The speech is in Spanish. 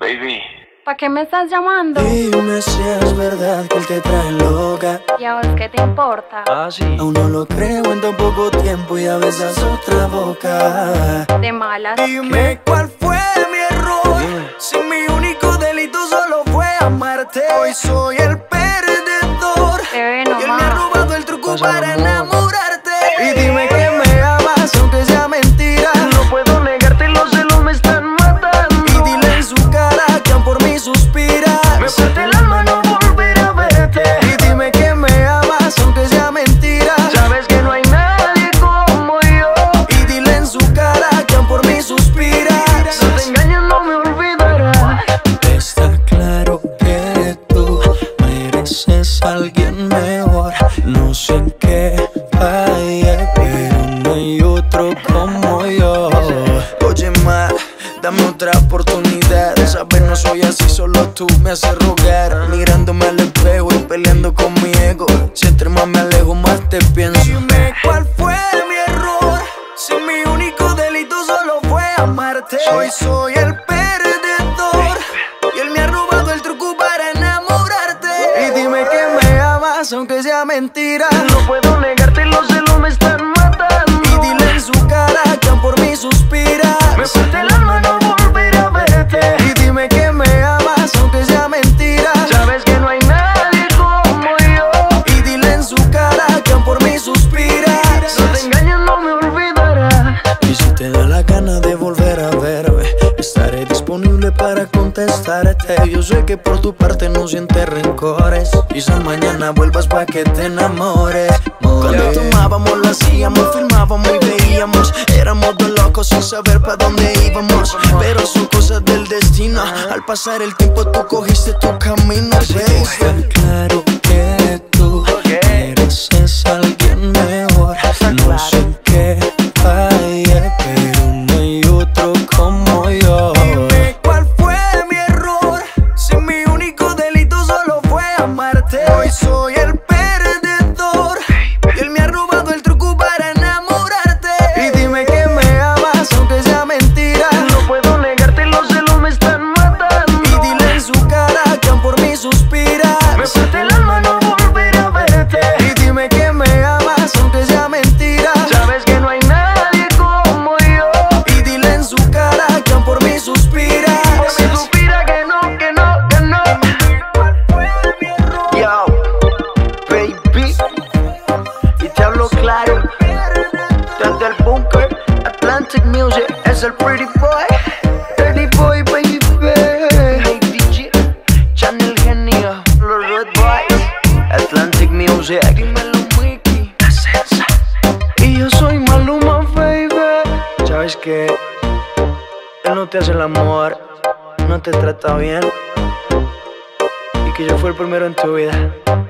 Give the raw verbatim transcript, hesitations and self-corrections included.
Baby, ¿para qué me estás llamando? Dime si es verdad que él te trae loca. ¿Y a vos qué te importa? ah sí. Aún no lo creo en tan poco tiempo y a besas otra boca. De malas. Dime cuál fue mi error. Dime. Si mi único delito solo fue amarte. Hoy soy el perdedor. Bebé, Y él me ha nomás. robado el truco Pasa, para amor. enamorarte. Y dime que me amas aunque sea mentira. No puedo negarte, los celos me están matando. Y dile en su cara que aún por mí suspira. Me parte el alma no volver a verte. Y dime que me amas aunque sea mentira. Sabes que no hay nadie como yo. Y dile en su cara que aún por mí suspira. Si te engañas no me olvidarás. Está claro que tú mereces a alguien mejor. No sé en qué falle, pero no hay otro como yo. Oye, ma, dame otra oportunidad. Sabes, no soy así, solo tú me haces rogar. Mirándome al espejo y peleando con mi ego. Si entre más me alejo, más te pienso. Dime cuál fue mi error. Si mi único delito solo fue amarte. Hoy soy el perdedor. Y él me ha robado el truco para enamorarte. Y dime que me amas aunque sea mentira. No puedo negarte, los celos me están matando. Y dile en su cara que aún por mí suspira. Me parte el alma no volver a verte. Y dime que me amas aunque sea mentira. Sabes que no hay nadie como yo. Y dile en su cara que aún por mí suspira. Si te engañas no me olvidarás. Y si te da la gana de volver a verme, estaré disponible para contestarte. Yo sé que por tu parte no sientes rencores. Quizás mañana vuelvas pa' que te enamores. Cuando tomábamos lo hacíamos, filmábamos y veíamos. Éramos dos locos sin saber pa' dónde íbamos. Pero son cosas del destino. Al pasar el tiempo tú cogiste tu camino. Está claro que tú mereces a alguien mejor. No sé en qué falle, pero no hay otro como yo. Dime cuál fue mi error. Si mi único delito solo fue amarte. Hoy soy el perdedor. Y él me ha robado el truco para enamorarte. Y dime que me amas aunque sea mentira. No puedo negarte, los celos me están matando. Y dile en su cara que aún por mí suspira. Me parte el alma no volver a verte. Y dime que me amas aunque sea mentira. Sabes que no hay nadie como yo. Y dile en su cara que aún por mí suspira. Por mí suspira que no, que no, que no. Yo, baby, y te hablo claro. Desde el bunker, Atlantic Music, es el pretty boy. Pretty boy, baby. Hey, D J, Channel Genio, los Red Boys, Atlantic Music. Dímelo, Mickey. Y yo soy Maluma, baby. Sabes que él no te hace el amor, no te trata bien, y que yo fui el primero en tu vida.